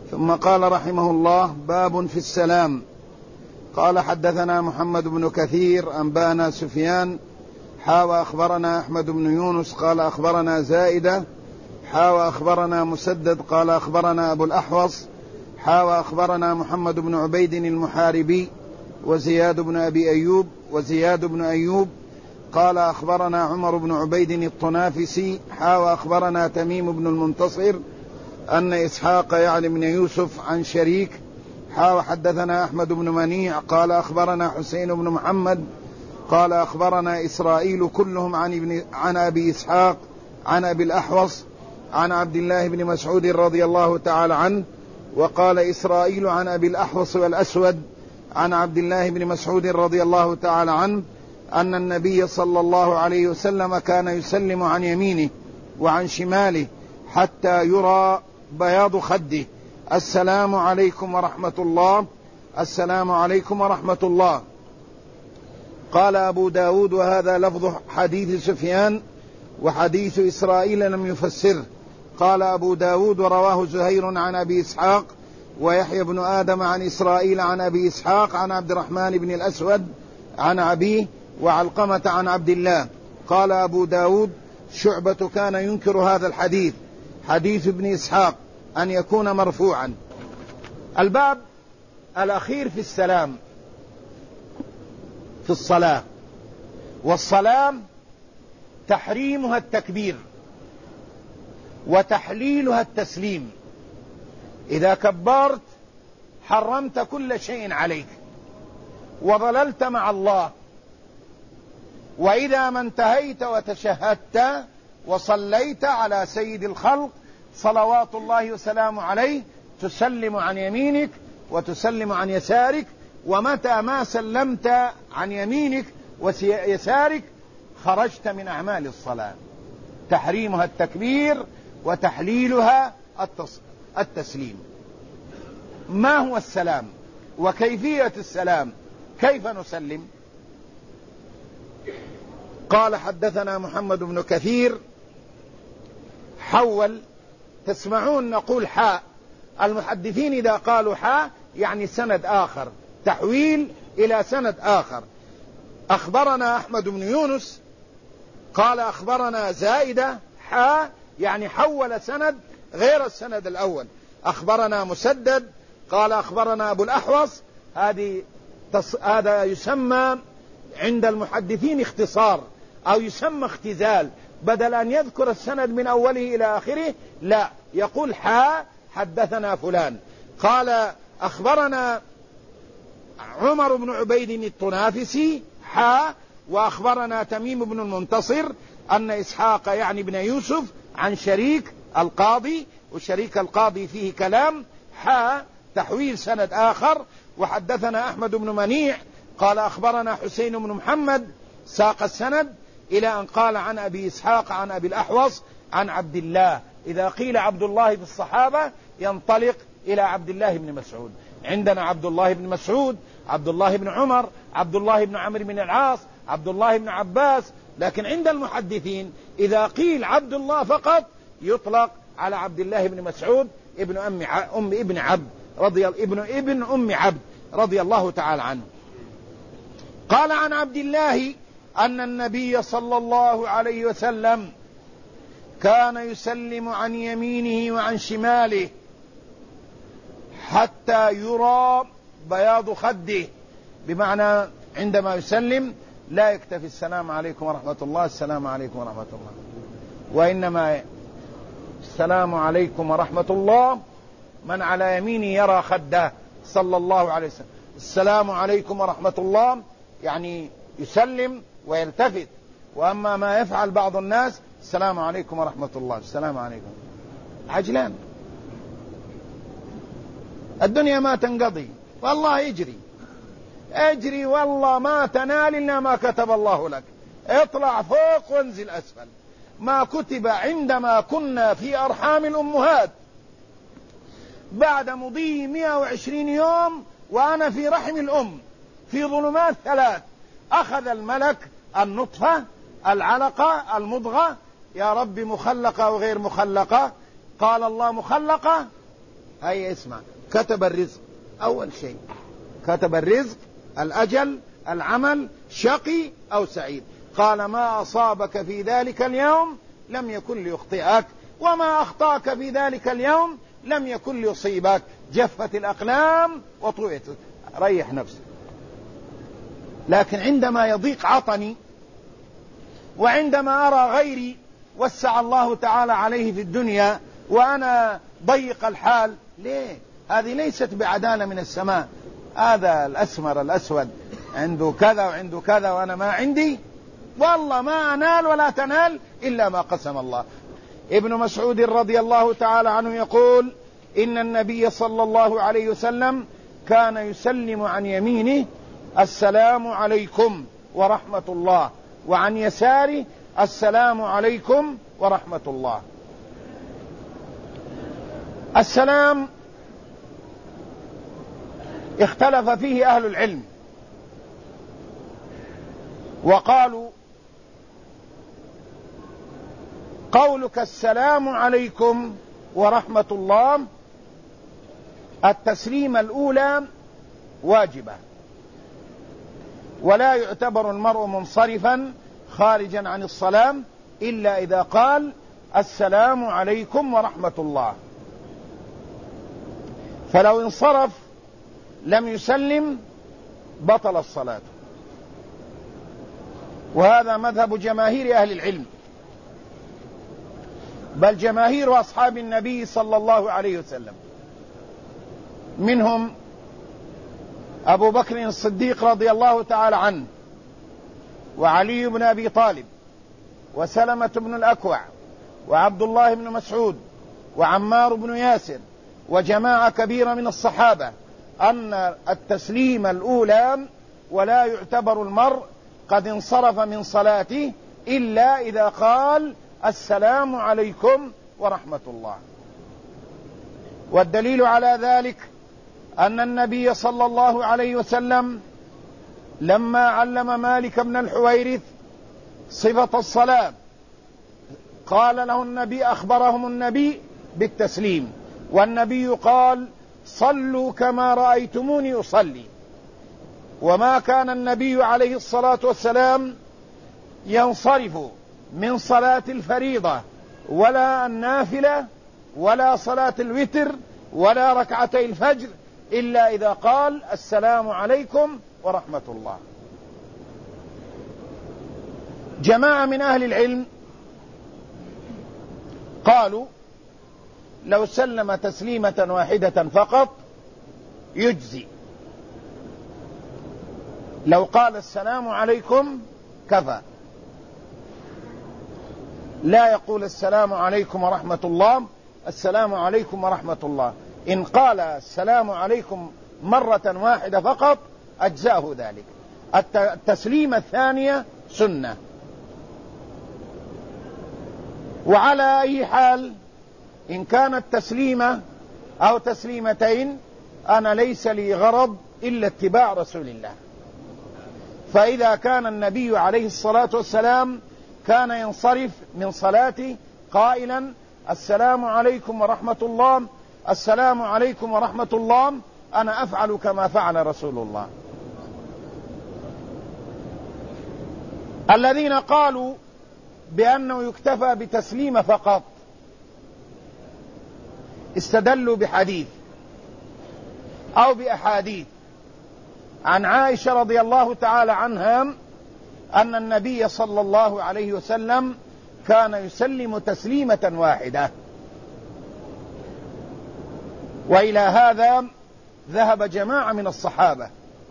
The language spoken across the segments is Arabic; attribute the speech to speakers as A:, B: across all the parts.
A: ثم قال رحمه الله: باب في السلام. قال: حدثنا محمد بن كثير أنبانا سفيان وأخبرنا أحمد بن يونس قال أخبرنا زائدة وأخبرنا مسدد قال أخبرنا أبو الأحوص وأخبرنا محمد بن عبيد المحاربي وزياد بن أيوب قال أخبرنا عمر بن عبيد الطنافسي وأخبرنا تميم بن المنتصر أن إسحاق يعني بن يوسف عن شريك وحدثنا أحمد بن منيع قال أخبرنا حسين بن محمد قال أخبرنا إسرائيل كلهم عن أبي إسحاق عن أبي الأحوص عن عبد الله بن مسعود رضي الله تعالى عنه. وقال إسرائيل عن أبي الأحوص والأسود عن عبد الله بن مسعود رضي الله تعالى عنه أن النبي صلى الله عليه وسلم كان يسلم عن يمينه وعن شماله حتى يرى بياض خده: السلام عليكم ورحمة الله، السلام عليكم ورحمة الله. قال أبو داود: وهذا لفظ حديث سفيان، وحديث إسرائيل لم يفسره. قال أبو داود: ورواه زهير عن أبي إسحاق ويحيى بن آدم عن إسرائيل عن أبي إسحاق عن عبد الرحمن بن الأسود عن أبيه وعلقمة عن عبد الله. قال أبو داود: شعبة كان ينكر هذا الحديث، حديث ابن إسحاق، أن يكون مرفوعا. الباب الأخير في السلام في الصلاة. والصلاة تحريمها التكبير وتحليلها التسليم. إذا كبرت حرمت كل شيء عليك وضللت مع الله، وإذا ما انتهيت وتشهدت وصليت على سيد الخلق صلوات الله وسلامه عليه تسلم عن يمينك وتسلم عن يسارك، ومتى ما سلمت عن يمينك ويسارك خرجت من أعمال الصلاة. تحريمها التكبير وتحليلها التسليم. ما هو السلام وكيفية السلام؟ كيف نسلم؟ قال: حدثنا محمد بن كثير حول. تسمعون نقول حاء، المحدثين إذا قالوا حاء يعني سند آخر، تحويل إلى سند آخر. أخبرنا أحمد بن يونس قال أخبرنا زائدة حاء يعني حول سند غير السند الأول. أخبرنا مسدد قال أخبرنا أبو الأحوص. هذا يسمى عند المحدثين اختصار أو يسمى اختزال، بدل أن يذكر السند من أوله إلى آخره لا، يقول حاء حدثنا فلان. قال أخبرنا عمر بن عبيد الطنافسي حاء وأخبرنا تميم بن المنتصر أن إسحاق يعني بن يوسف عن شريك القاضي، وشريك القاضي فيه كلام، حاء تحويل سند آخر. وحدثنا أحمد بن منيع قال أخبرنا حسين بن محمد، ساق السند إلى أن قال عن أبي إسحاق عن أبي الأحوص عن عبد الله. إذا قيل عبد الله في الصحابة ينطلق إلى عبد الله بن مسعود. عندنا عبد الله بن مسعود، عبد الله بن عمر، عبد الله بن عمرو بن العاص، عبد الله بن عباس. لكن عند المحدثين إذا قيل عبد الله فقط يطلق على عبد الله بن مسعود ابن ابن أم عبد رضي الله تعالى عنه. قال عن عبد الله أن النبي صلى الله عليه وسلم كان يسلم عن يمينه وعن شماله حتى يرى بياض خده، بمعنى عندما يسلم لا يكتفي السلام عليكم ورحمة الله، السلام عليكم ورحمة الله، وإنما السلام عليكم ورحمة الله من على يمينه يرى خده صلى الله عليه وسلم. السلام عليكم ورحمة الله يعني يسلم ويلتفت. وأما ما يفعل بعض الناس السلام عليكم ورحمة الله، السلام عليكم، عجلان، الدنيا ما تنقضي والله، اجري والله ما تنال إلا ما كتب الله لك، اطلع فوق وانزل أسفل. ما كتب عندما كنا في أرحام الأمهات بعد مضي 120 يوم وأنا في رحم الأم في ظلمات 3، أخذ الملك النطفة العلقة المضغة، يا رب مخلقة وغير مخلقة، قال الله مخلقة هيا اسمع، كتب الرزق أول شيء، كتب الرزق، الأجل، العمل، شقي أو سعيد. قال ما أصابك في ذلك اليوم لم يكن ليخطئك، وما أخطأك في ذلك اليوم لم يكن ليصيبك. جفت الأقلام وطويت. ريح نفسك. لكن عندما يضيق عطني، وعندما أرى غيري وسع الله تعالى عليه في الدنيا وأنا ضيق الحال، ليه؟ هذه ليست بعدالة من السماء. هذا الأسمر الأسود عنده كذا وعنده كذا وأنا ما عندي، والله ما أنال ولا تنال إلا ما قسم الله. ابن مسعود رضي الله تعالى عنه يقول إن النبي صلى الله عليه وسلم كان يسلم عن يمينه السلام عليكم ورحمة الله، وعن يساره السلام عليكم ورحمة الله. السلام اختلف فيه أهل العلم، وقالوا قولك السلام عليكم ورحمة الله التسليمة الأولى واجبة، ولا يعتبر المرء منصرفا خارجا عن الصلاة إلا إذا قال السلام عليكم ورحمة الله. فلو انصرف لم يسلم بطل الصلاة، وهذا مذهب جماهير أهل العلم، بل جماهير أصحاب النبي صلى الله عليه وسلم، منهم أبو بكر الصديق رضي الله تعالى عنه، وعلي بن أبي طالب، وسلمة بن الأكوع، وعبد الله بن مسعود، وعمار بن ياسر، وجماعة كبيرة من الصحابة، أن التسليم الأولى ولا يعتبر المرء قد انصرف من صلاته إلا إذا قال السلام عليكم ورحمة الله. والدليل على ذلك أن النبي صلى الله عليه وسلم لما علم مالك بن الحويرث صفة الصلاة قال له النبي، أخبرهم النبي بالتسليم، والنبي قال صلوا كما رأيتموني أصلي. وما كان النبي عليه الصلاة والسلام ينصرف من صلاة الفريضة ولا النافلة ولا صلاة الوتر ولا ركعتي الفجر إلا إذا قال السلام عليكم ورحمة الله. جماعة من أهل العلم قالوا لو سلم تسليمة واحدة فقط يجزي، لو قال السلام عليكم كفى، لا يقول السلام عليكم ورحمة الله، السلام عليكم ورحمة الله. إن قال السلام عليكم مرة واحدة فقط أجزاه ذلك. التسليمة الثانية سنة. وعلى أي حال إن كانت تسليمة أو تسليمتين أنا ليس لي غرض إلا اتباع رسول الله. فإذا كان النبي عليه الصلاة والسلام كان ينصرف من صلاته قائلا السلام عليكم ورحمة الله، السلام عليكم ورحمة الله، أنا أفعل كما فعل رسول الله. الذين قالوا بأنه يكتفى بتسليم فقط استدلوا بحديث أو بأحاديث عن عائشة رضي الله تعالى عنها أن النبي صلى الله عليه وسلم كان يسلم تسليمة واحدة. وإلى هذا ذهب جماعة من الصحابة،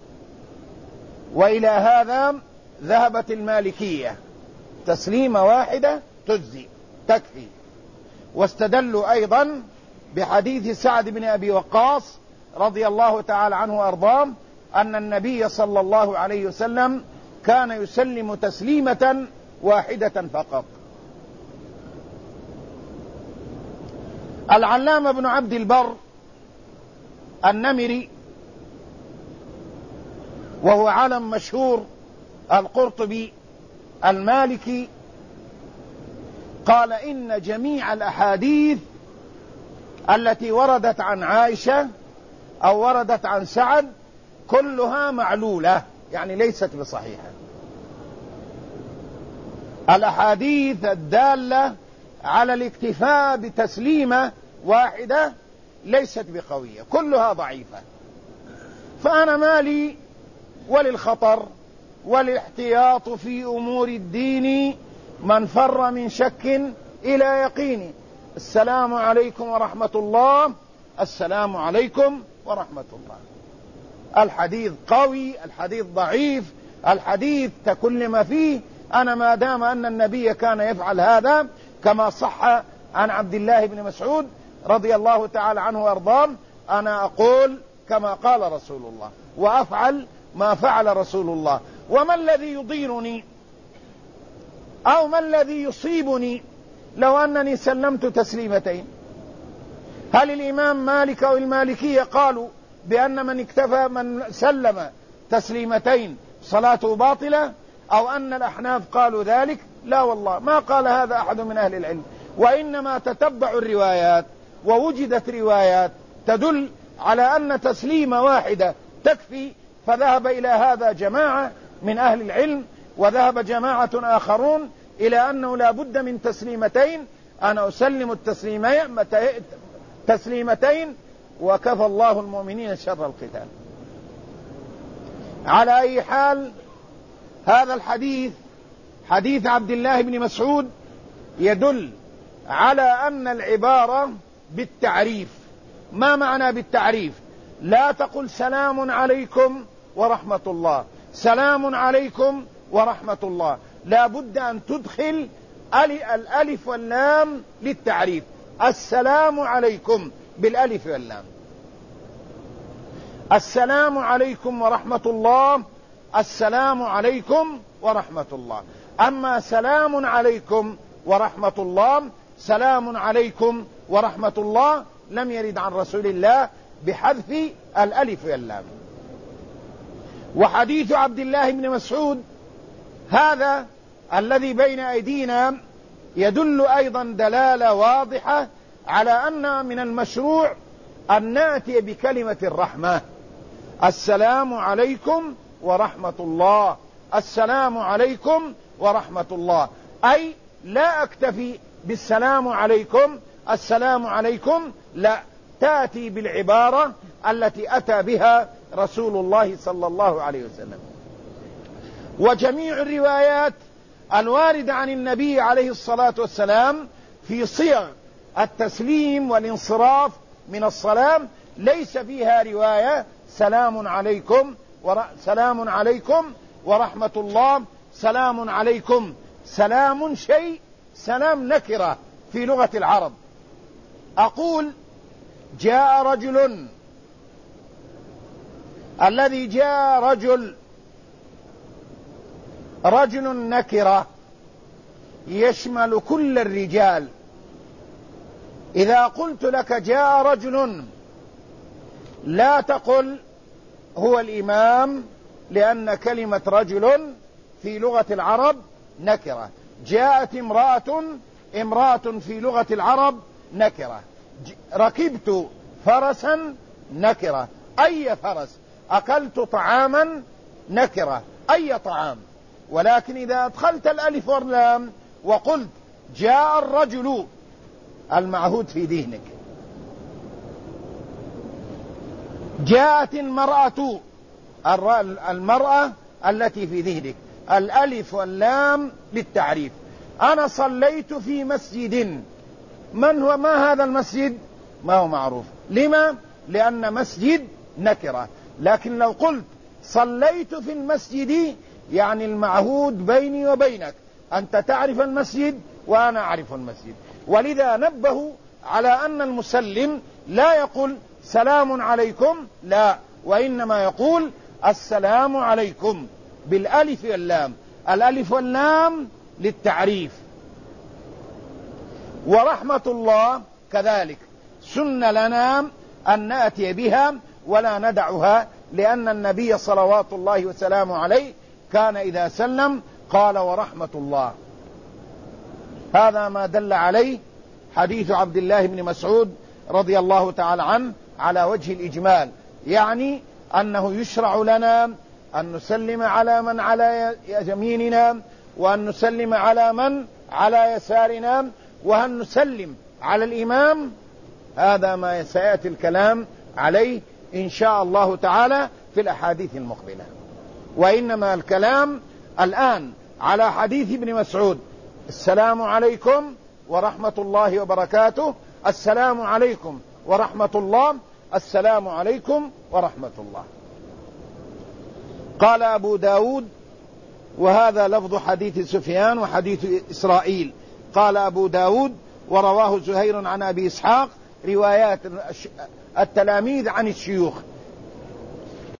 A: وإلى هذا ذهبت المالكية، تسليمة واحدة تجزي تكفي. واستدلوا أيضا بحديث سعد بن أبي وقاص رضي الله تعالى عنه وأرضاه أن النبي صلى الله عليه وسلم كان يسلم تسليمة واحدة فقط. العلامة ابن عبد البر النمري وهو عالم مشهور القرطبي المالكي قال إن جميع الأحاديث التي وردت عن عائشة أو وردت عن سعد كلها معلولة، يعني ليست بصحيحة. الأحاديث الدالة على الاكتفاء بتسليمة واحدة ليست بقوية، كلها ضعيفة. فأنا مالي وللخطر والاحتياط في أمور الدين من فر من شك إلى يقين. السلام عليكم ورحمة الله، السلام عليكم ورحمة الله. الحديث قوي، الحديث ضعيف، الحديث كل ما فيه. أنا ما دام أن النبي كان يفعل هذا كما صح عن عبد الله بن مسعود رضي الله تعالى عنه وارضاه، أنا أقول كما قال رسول الله وأفعل ما فعل رسول الله. وما الذي يضيرني أو ما الذي يصيبني لو أنني سلمت تسليمتين؟ هل الإمام مالك أو المالكية قالوا بأن من سلم تسليمتين صلاته باطلة، أو أن الأحناف قالوا ذلك؟ لا والله، ما قال هذا أحد من أهل العلم، وإنما تتبعوا الروايات ووجدت روايات تدل على أن تسليمة واحدة تكفي، فذهب إلى هذا جماعة من أهل العلم، وذهب جماعة آخرون إلى أنه لا بد من تسليمتين. أنا أسلم تسليمتين وكفى الله المؤمنين شر القتال. على أي حال، هذا الحديث حديث عبد الله بن مسعود يدل على أن العبارة بالتعريف. ما معنى بالتعريف؟ لا تقل سلام عليكم ورحمة الله، سلام عليكم ورحمة الله، لا بد أن تدخل الألف واللام للتعريف. السلام عليكم بالألف واللام، السلام عليكم ورحمة الله، السلام عليكم ورحمة الله. أما سلام عليكم ورحمة الله، سلام عليكم ورحمة الله لم يرد عن رسول الله بحذف الألف واللام. وحديث عبد الله بن مسعود هذا الذي بين أيدينا يدل أيضا دلالة واضحة على أن من المشروع أن نأتي بكلمة الرحمة. السلام عليكم ورحمة الله، السلام عليكم ورحمة الله، أي لا أكتفي بالسلام عليكم السلام عليكم، لا، تأتي بالعبارة التي أتى بها رسول الله صلى الله عليه وسلم. وجميع الروايات الواردة عن النبي عليه الصلاة والسلام في صيغ التسليم والانصراف من الصلاة ليس فيها رواية سلام عليكم سلام عليكم ورحمة الله، سلام عليكم. سلام شيء، سلام نكرة في لغة العرب. أقول جاء رجل، الذي جاء رجل نكرة يشمل كل الرجال. إذا قلت لك جاء رجل لا تقل هو الإمام، لأن كلمة رجل في لغة العرب نكرة. جاءت امرأة في لغة العرب نكرة. ركبت فرسا نكرة، أي فرس. أكلت طعاما نكرة، أي طعام. ولكن إذا أدخلت الألف واللام وقلت جاء الرجل، المعهود في ذهنك. جاءت المرأة التي في ذهنك، الألف واللام للتعريف. أنا صليت في مسجد، ما هذا المسجد؟ ما هو معروف. لما؟ لأن مسجد نكرة. لكن لو قلت صليت في المسجد، يعني المعهود بيني وبينك، أنت تعرف المسجد وأنا أعرف المسجد. ولذا نبهوا على أن المسلم لا يقول سلام عليكم، لا، وإنما يقول السلام عليكم بالألف واللام. الألف واللام للتعريف. ورحمة الله كذلك سن لنا أن نأتي بها ولا ندعها، لأن النبي صلوات الله وسلامه عليه كان إذا سلم قال ورحمة الله. هذا ما دل عليه حديث عبد الله بن مسعود رضي الله تعالى عنه على وجه الإجمال، يعني أنه يشرع لنا أن نسلم على من على يميننا، وأن نسلم على من على يسارنا، وأن نسلم على الإمام. هذا ما سيأتي الكلام عليه إن شاء الله تعالى في الأحاديث المقبلة. وإنما الكلام الآن على حديث ابن مسعود: السلام عليكم ورحمة الله وبركاته، السلام عليكم ورحمة الله، السلام عليكم ورحمة الله. قال أبو داود: وهذا لفظ حديث سفيان وحديث إسرائيل. قال أبو داود: ورواه زهير عن أبي إسحاق، روايات التلاميذ عن الشيوخ.